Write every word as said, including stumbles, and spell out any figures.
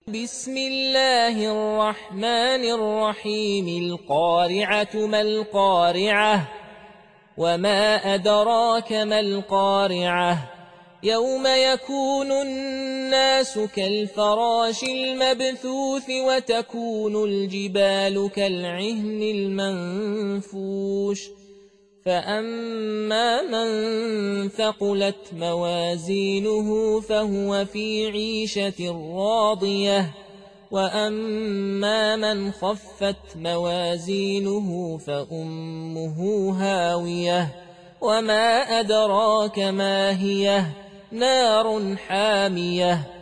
بسم الله الرحمن الرحيم القارعة ما القارعة وما أدراك ما القارعة يوم يكون الناس كالفراش المبثوث وتكون الجبال كالعهن المنفوش فأما من ثقلت موازينه فهو في عيشة راضية وأما من خفت موازينه فأمه هاوية وما أدراك ما هي نار حامية